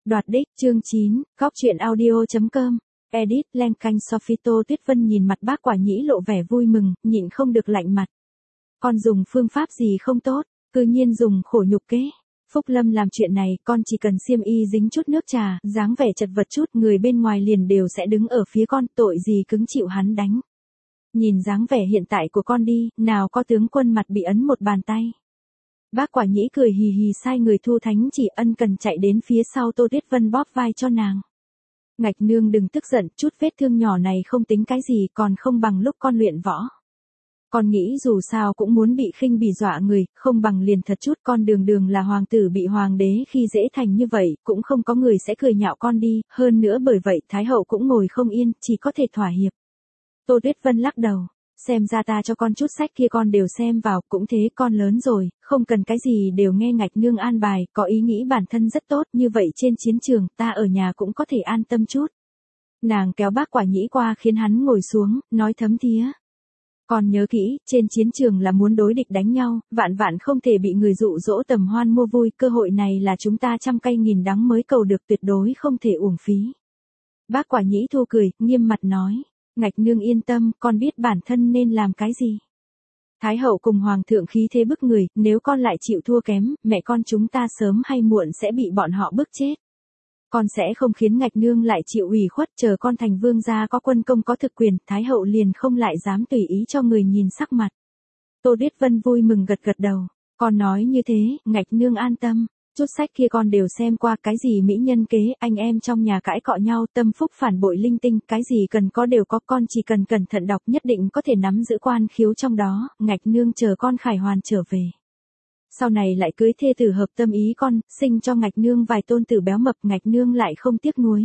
Đoạt đích, chương 9, góc truyện audio.com. Edit, Len canh Sophie Tuyết Vân nhìn mặt bác Quả Nhĩ lộ vẻ vui mừng, nhịn không được lạnh mặt. Con dùng phương pháp gì không tốt, cư nhiên dùng khổ nhục kế. Phúc Lâm làm chuyện này, con chỉ cần xiêm y dính chút nước trà, dáng vẻ chật vật chút, người bên ngoài liền đều sẽ đứng ở phía con, tội gì cứng chịu hắn đánh. Nhìn dáng vẻ hiện tại của con đi, nào có tướng quân mặt bị ấn một bàn tay. Bác Quả Nhĩ cười hì hì sai người thu thánh chỉ ân cần chạy đến phía sau Tô Tuyết Vân bóp vai cho nàng. Ngạch nương đừng tức giận, chút vết thương nhỏ này không tính cái gì, còn không bằng lúc con luyện võ. Con nghĩ dù sao cũng muốn bị khinh bỉ dọa người, không bằng liền thật chút, con đường đường là hoàng tử bị hoàng đế khi dễ thành như vậy, cũng không có người sẽ cười nhạo con đi, hơn nữa bởi vậy Thái hậu cũng ngồi không yên, chỉ có thể thỏa hiệp. Tô Tuyết Vân lắc đầu. Xem ra ta cho con chút sách kia con đều xem vào, cũng thế con lớn rồi, không cần cái gì đều nghe ngạch nương an bài, có ý nghĩ bản thân rất tốt, như vậy trên chiến trường, ta ở nhà cũng có thể an tâm chút. Nàng kéo bác Quả Nhĩ qua khiến hắn ngồi xuống, nói thấm thía. Con nhớ kỹ, trên chiến trường là muốn đối địch đánh nhau, vạn vạn không thể bị người dụ dỗ tầm hoan mua vui, cơ hội này là chúng ta trăm cây nghìn đắng mới cầu được, tuyệt đối không thể uổng phí. Bác Quả Nhĩ thu cười, nghiêm mặt nói. Ngạch nương yên tâm, con biết bản thân nên làm cái gì. Thái hậu cùng hoàng thượng khí thế bức người, nếu con lại chịu thua kém, mẹ con chúng ta sớm hay muộn sẽ bị bọn họ bức chết. Con sẽ không khiến ngạch nương lại chịu ủy khuất, chờ con thành vương gia có quân công có thực quyền, Thái hậu liền không lại dám tùy ý cho người nhìn sắc mặt. Tô Tuyết Vân vui mừng gật gật đầu, con nói như thế, ngạch nương an tâm. Chút sách kia con đều xem qua, cái gì mỹ nhân kế, anh em trong nhà cãi cọ nhau, tâm phúc phản bội linh tinh, cái gì cần có đều có, con chỉ cần cẩn thận đọc nhất định có thể nắm giữ quan khiếu trong đó, ngạch nương chờ con khải hoàn trở về. Sau này lại cưới thê tử hợp tâm ý con, sinh cho ngạch nương vài tôn tử béo mập, ngạch nương lại không tiếc nuối.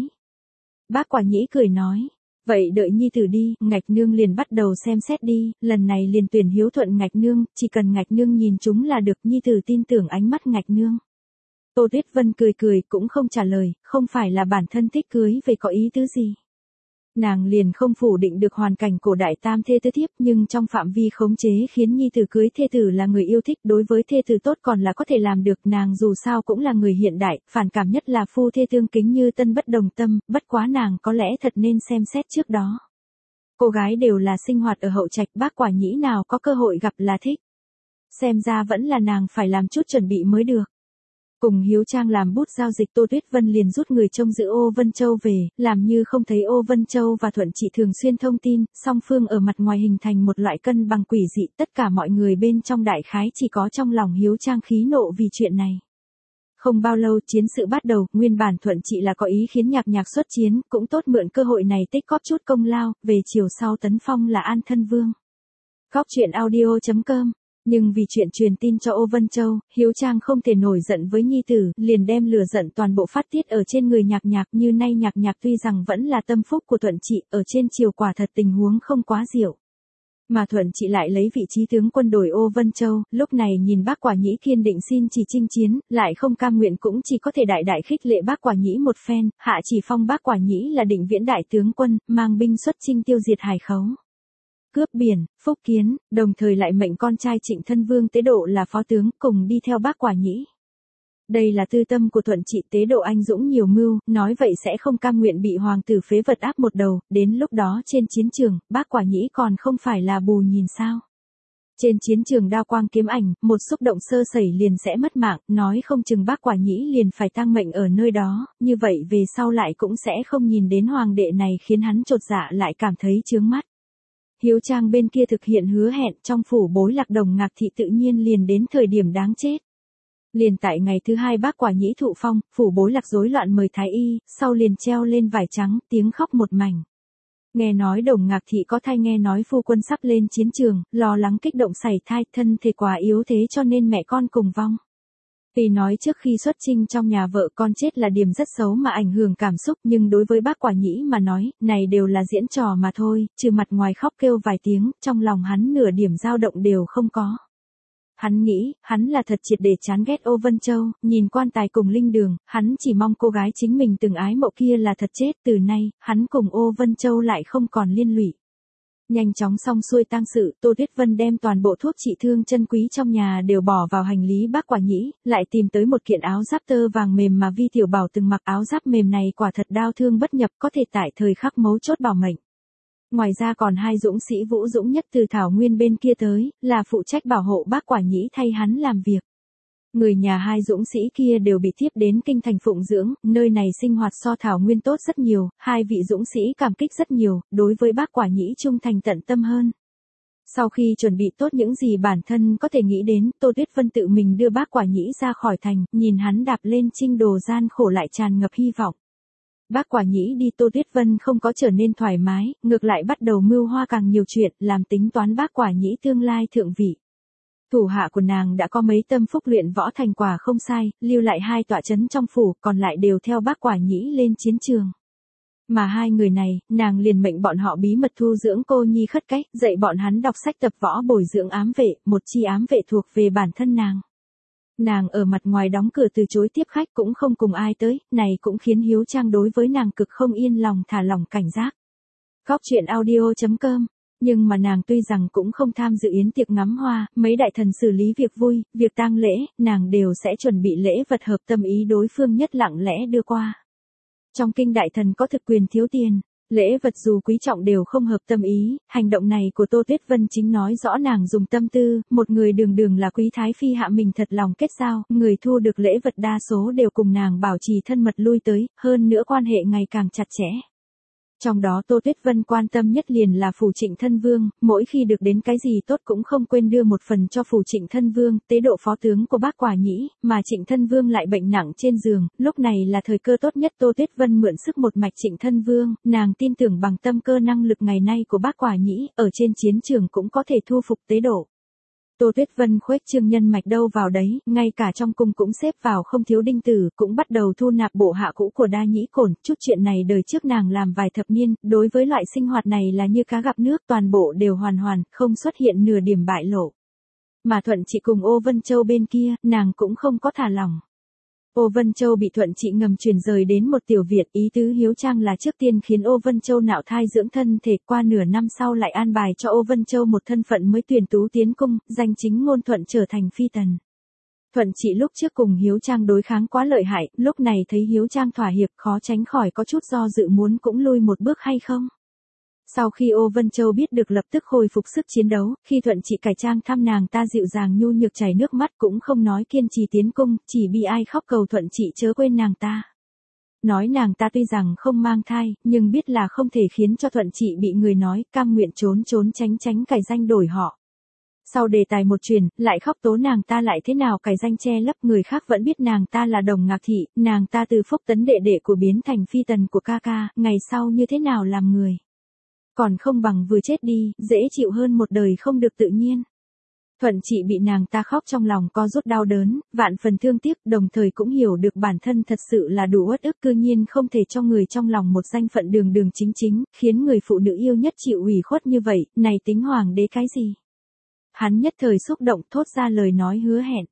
Bác Quả Nhĩ cười nói, vậy đợi nhi tử đi, ngạch nương liền bắt đầu xem xét đi, lần này liền tuyển hiếu thuận ngạch nương, chỉ cần ngạch nương nhìn chúng là được, nhi tử tin tưởng ánh mắt ngạch nương. Tô Tuyết Vân cười cười cũng không trả lời, không phải là bản thân thích cưới về có ý tứ gì. Nàng liền không phủ định được hoàn cảnh cổ đại tam thê tứ thiếp, nhưng trong phạm vi khống chế khiến nhi tử cưới thê tử là người yêu thích, đối với thê tử tốt còn là có thể làm được, nàng dù sao cũng là người hiện đại, phản cảm nhất là phu thê tương kính như tân bất đồng tâm, bất quá nàng có lẽ thật nên xem xét trước đó. Cô gái đều là sinh hoạt ở hậu trạch, bác Quả Nhĩ nào có cơ hội gặp là thích. Xem ra vẫn là nàng phải làm chút chuẩn bị mới được. Cùng Hiếu Trang làm bút giao dịch, Tô Tuyết Vân liền rút người trông giữ Ô Vân Châu về, làm như không thấy Ô Vân Châu và Thuận Trị thường xuyên thông tin, song phương ở mặt ngoài hình thành một loại cân bằng quỷ dị, tất cả mọi người bên trong đại khái chỉ có trong lòng Hiếu Trang khí nộ vì chuyện này. Không bao lâu chiến sự bắt đầu, nguyên bản Thuận Trị là có ý khiến Nhạc xuất chiến, cũng tốt mượn cơ hội này tích góp chút công lao, về chiều sau tấn phong là An Thân Vương. Góc truyện audio.com. Nhưng vì chuyện truyền tin cho Ô Vân Châu, Hiếu Trang không thể nổi giận với nhi tử, liền đem lửa giận toàn bộ phát tiết ở trên người Nhạc, như nay Nhạc tuy rằng vẫn là tâm phúc của Thuận Trị, ở trên triều quả thật tình huống không quá diệu. Mà Thuận Trị lại lấy vị trí tướng quân đổi Ô Vân Châu, lúc này nhìn bác Quả Nhĩ kiên định xin chỉ chinh chiến, lại không cam nguyện cũng chỉ có thể đại khích lệ bác Quả Nhĩ một phen, hạ chỉ phong bác Quả Nhĩ là Định Viễn đại tướng quân, mang binh xuất chinh tiêu diệt Hải Khấu, cướp biển, phúc kiến, đồng thời lại mệnh con trai Trịnh Thân Vương Tế Độ là phó tướng, cùng đi theo bác Quả Nhĩ. Đây là tư tâm của Thuận Trị, Tế Độ anh dũng nhiều mưu, nói vậy sẽ không cam nguyện bị hoàng tử phế vật áp một đầu, đến lúc đó trên chiến trường, bác Quả Nhĩ còn không phải là bù nhìn sao. Trên chiến trường đao quang kiếm ảnh, một xúc động sơ sẩy liền sẽ mất mạng, nói không chừng bác Quả Nhĩ liền phải tang mệnh ở nơi đó, như vậy về sau lại cũng sẽ không nhìn đến hoàng đệ này, khiến hắn chột dạ lại cảm thấy chướng mắt. Hiếu Trang bên kia thực hiện hứa hẹn, trong phủ Bối Lạc Đồng Ngạc thị tự nhiên liền đến thời điểm đáng chết. Liền tại ngày thứ hai bác Quả Nhĩ thụ phong, phủ Bối Lạc rối loạn mời thái y, sau liền treo lên vải trắng, tiếng khóc một mảnh. Nghe nói Đồng Ngạc thị có thai, nghe nói phu quân sắp lên chiến trường, lo lắng kích động sảy thai, thân thể quá yếu thế cho nên mẹ con cùng vong. Vì nói trước khi xuất chinh trong nhà vợ con chết là điểm rất xấu mà ảnh hưởng cảm xúc, nhưng đối với bác Quả Nhĩ mà nói, này đều là diễn trò mà thôi, trừ mặt ngoài khóc kêu vài tiếng, trong lòng hắn nửa điểm dao động đều không có. Hắn nghĩ, hắn là thật triệt để chán ghét Ô Vân Châu, nhìn quan tài cùng linh đường, hắn chỉ mong cô gái chính mình từng ái mộ kia là thật chết, từ nay, hắn cùng Ô Vân Châu lại không còn liên lụy. Nhanh chóng xong xuôi tang sự, Tô Tuyết Vân đem toàn bộ thuốc trị thương chân quý trong nhà đều bỏ vào hành lý bác Quả Nhĩ, lại tìm tới một kiện áo giáp tơ vàng mềm mà Vi Tiểu Bảo từng mặc. Áo giáp mềm này quả thật đao thương bất nhập, có thể tại thời khắc mấu chốt bảo mệnh. Ngoài ra còn hai dũng sĩ vũ dũng nhất từ Thảo Nguyên bên kia tới, là phụ trách bảo hộ bác Quả Nhĩ thay hắn làm việc. Người nhà hai dũng sĩ kia đều bị tiếp đến kinh thành phụng dưỡng, nơi này sinh hoạt so Thảo Nguyên tốt rất nhiều, hai vị dũng sĩ cảm kích rất nhiều, đối với bác Quả Nhĩ trung thành tận tâm hơn. Sau khi chuẩn bị tốt những gì bản thân có thể nghĩ đến, Tô Tuyết Vân tự mình đưa bác Quả Nhĩ ra khỏi thành, nhìn hắn đạp lên chinh đồ gian khổ lại tràn ngập hy vọng. Bác Quả Nhĩ đi, Tô Tuyết Vân không có trở nên thoải mái, ngược lại bắt đầu mưu hoa càng nhiều chuyện, làm tính toán bác Quả Nhĩ tương lai thượng vị. Thủ hạ của nàng đã có mấy tâm phúc luyện võ thành quả không sai, lưu lại hai tọa trấn trong phủ, còn lại đều theo bác Quả Nhĩ lên chiến trường. Mà hai người này, nàng liền mệnh bọn họ bí mật thu dưỡng cô nhi khất cách, dạy bọn hắn đọc sách tập võ bồi dưỡng ám vệ, một chi ám vệ thuộc về bản thân nàng. Nàng ở mặt ngoài đóng cửa từ chối tiếp khách cũng không cùng ai tới, này cũng khiến Hiếu Trang đối với nàng cực không yên lòng, thả lỏng cảnh giác. Góc truyện audio.com. Nhưng mà nàng tuy rằng cũng không tham dự yến tiệc ngắm hoa, mấy đại thần xử lý việc vui, việc tang lễ, nàng đều sẽ chuẩn bị lễ vật hợp tâm ý đối phương nhất lặng lẽ đưa qua. Trong kinh đại thần có thực quyền thiếu tiền, lễ vật dù quý trọng đều không hợp tâm ý, hành động này của Tô Tuyết Vân chính nói rõ nàng dùng tâm tư, một người đường đường là quý thái phi hạ mình thật lòng kết giao, người thu được lễ vật đa số đều cùng nàng bảo trì thân mật lui tới, hơn nữa quan hệ ngày càng chặt chẽ. Trong đó Tô Tuyết Vân quan tâm nhất liền là phủ Trịnh Thân Vương, mỗi khi được đến cái gì tốt cũng không quên đưa một phần cho phủ Trịnh Thân Vương, tế độ phó tướng của bác Quả Nhĩ, mà Trịnh Thân Vương lại bệnh nặng trên giường, lúc này là thời cơ tốt nhất. Tô Tuyết Vân mượn sức một mạch Trịnh Thân Vương, nàng tin tưởng bằng tâm cơ năng lực ngày nay của bác Quả Nhĩ, ở trên chiến trường cũng có thể thu phục tế độ. Tô Tuyết Vân khuếch trương nhân mạch đâu vào đấy, ngay cả trong cung cũng xếp vào không thiếu đinh tử, cũng bắt đầu thu nạp bộ hạ cũ của Đa Nhĩ Cổn, chút chuyện này đời trước nàng làm vài thập niên, đối với loại sinh hoạt này là như cá gặp nước, toàn bộ đều hoàn, không xuất hiện nửa điểm bại lộ. Mà Thuận Trị cùng Ô Vân Châu bên kia, nàng cũng không có thả lỏng. Ô Vân Châu bị Thuận Trị ngầm chuyển rời đến một tiểu viện, ý tứ Hiếu Trang là trước tiên khiến Ô Vân Châu nạo thai dưỡng thân thể, qua nửa năm sau lại an bài cho Ô Vân Châu một thân phận mới tuyển tú tiến cung, danh chính ngôn thuận trở thành phi tần. Thuận Trị lúc trước cùng Hiếu Trang đối kháng quá lợi hại, lúc này thấy Hiếu Trang thỏa hiệp khó tránh khỏi có chút do dự muốn cũng lui một bước hay không. Sau khi Ô Vân Châu biết được lập tức khôi phục sức chiến đấu, khi Thuận Trị cải trang thăm nàng ta dịu dàng nhu nhược chảy nước mắt cũng không nói kiên trì tiến cung, chỉ bi ai khóc cầu Thuận Trị chớ quên nàng ta. Nói nàng ta tuy rằng không mang thai, nhưng biết là không thể khiến cho Thuận Trị bị người nói, cam nguyện trốn tránh cải danh đổi họ. Sau đề tài một truyền, lại khóc tố nàng ta lại thế nào cải danh che lấp, người khác vẫn biết nàng ta là Đồng Ngạc Thị, nàng ta từ Phúc Tấn đệ đệ của biến thành phi tần của ca ca, ngày sau như thế nào làm người. Còn không bằng vừa chết đi, dễ chịu hơn một đời không được tự nhiên. Thuận Trị bị nàng ta khóc trong lòng co rút đau đớn, vạn phần thương tiếc, đồng thời cũng hiểu được bản thân thật sự là đủ uất ức, cư nhiên không thể cho người trong lòng một danh phận đường chính, khiến người phụ nữ yêu nhất chịu ủy khuất như vậy, này tính hoàng đế cái gì. Hắn nhất thời xúc động thốt ra lời nói hứa hẹn.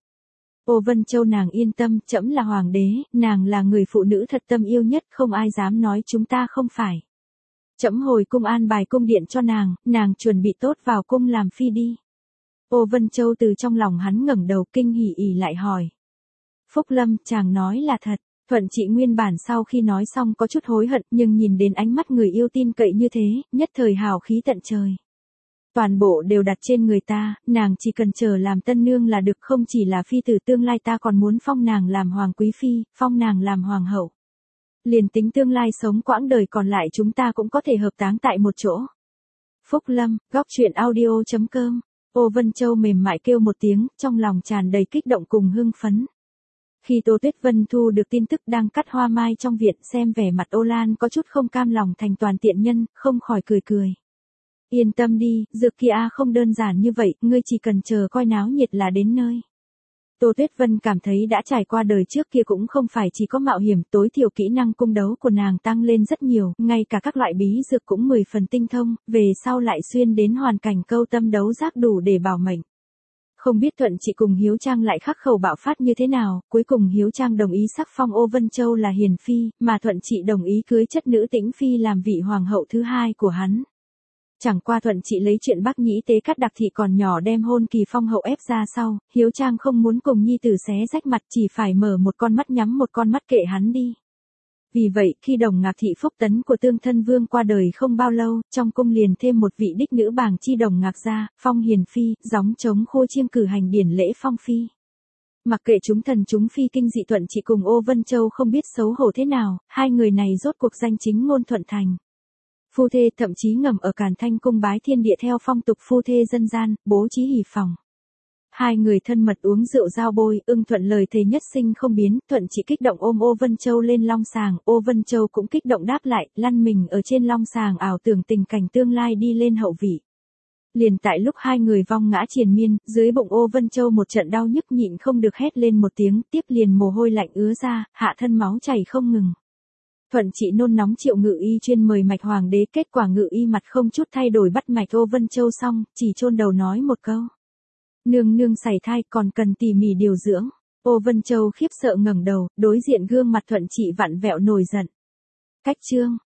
Ô Vân Châu nàng yên tâm, trẫm là hoàng đế, nàng là người phụ nữ thật tâm yêu nhất, không ai dám nói chúng ta không phải. Trẫm hồi cung an bài cung điện cho nàng chuẩn bị tốt vào cung làm phi đi. Ô Vân Châu từ trong lòng hắn ngẩng đầu kinh hỉ ỉ lại hỏi. Phúc Lâm, chàng nói là thật. Thuận Trị nguyên bản sau khi nói xong có chút hối hận, nhưng nhìn đến ánh mắt người yêu tin cậy như thế, nhất thời hào khí tận trời. Toàn bộ đều đặt trên người ta, nàng chỉ cần chờ làm tân nương là được, không chỉ là phi tử tương lai ta còn muốn phong nàng làm hoàng quý phi, phong nàng làm hoàng hậu. Liền tính tương lai sống quãng đời còn lại chúng ta cũng có thể hợp táng tại một chỗ. Phúc Lâm, góc truyện audio.com. Ô Vân Châu mềm mại kêu một tiếng, trong lòng tràn đầy kích động cùng hưng phấn. Khi Tô Tuyết Vân thu được tin tức đang cắt hoa mai trong viện, xem vẻ mặt Ô Lan có chút không cam lòng thành toàn tiện nhân, không khỏi cười. Yên tâm đi, dược kia không đơn giản như vậy, ngươi chỉ cần chờ coi náo nhiệt là đến nơi. Tô Tuyết Vân cảm thấy đã trải qua đời trước kia cũng không phải chỉ có mạo hiểm, tối thiểu kỹ năng cung đấu của nàng tăng lên rất nhiều, ngay cả các loại bí dược cũng 10 phần tinh thông, về sau lại xuyên đến hoàn cảnh câu tâm đấu giác đủ để bảo mệnh. Không biết Thuận Trị cùng Hiếu Trang lại khắc khẩu bạo phát như thế nào, cuối cùng Hiếu Trang đồng ý sắc phong Ô Vân Châu là hiền phi, mà Thuận Trị đồng ý cưới chất nữ Tĩnh Phi làm vị hoàng hậu thứ hai của hắn. Chẳng qua Thuận Trị lấy chuyện Bắc Nhĩ tế cắt đặc thị còn nhỏ đem hôn Kỳ Phong hậu ép ra sau, Hiếu Trang không muốn cùng nhi tử xé rách mặt, chỉ phải mở một con mắt nhắm một con mắt kệ hắn đi. Vì vậy, khi Đồng Ngạc thị phúc tấn của Tương Thân Vương qua đời không bao lâu, trong cung liền thêm một vị đích nữ bàng chi Đồng Ngạc ra, phong hiền phi, gióng trống khô chiêng cử hành điển lễ phong phi. Mặc kệ chúng thần chúng phi kinh dị, Thuận Trị cùng Ô Vân Châu không biết xấu hổ thế nào, hai người này rốt cuộc danh chính ngôn thuận thành. Phu thê thậm chí ngầm ở Càn Thanh cung bái thiên địa theo phong tục phu thê dân gian, bố trí hỷ phòng. Hai người thân mật uống rượu giao bôi, ưng thuận lời thề nhất sinh không biến, Thuận Trị kích động ôm Ô Vân Châu lên long sàng, Ô Vân Châu cũng kích động đáp lại, lăn mình ở trên long sàng ảo tưởng tình cảnh tương lai đi lên hậu vị. Liền tại lúc hai người vong ngã triền miên, dưới bụng Ô Vân Châu một trận đau nhức nhịn không được hét lên một tiếng, tiếp liền mồ hôi lạnh ứa ra, hạ thân máu chảy không ngừng. Thuận Trị nôn nóng triệu ngự y chuyên mời mạch hoàng đế, kết quả ngự y mặt không chút thay đổi bắt mạch Ô Vân Châu xong, chỉ chôn đầu nói một câu. Nương nương sảy thai còn cần tỉ mỉ điều dưỡng. Ô Vân Châu khiếp sợ ngẩng đầu, đối diện gương mặt Thuận Trị vặn vẹo nổi giận. Cách chương.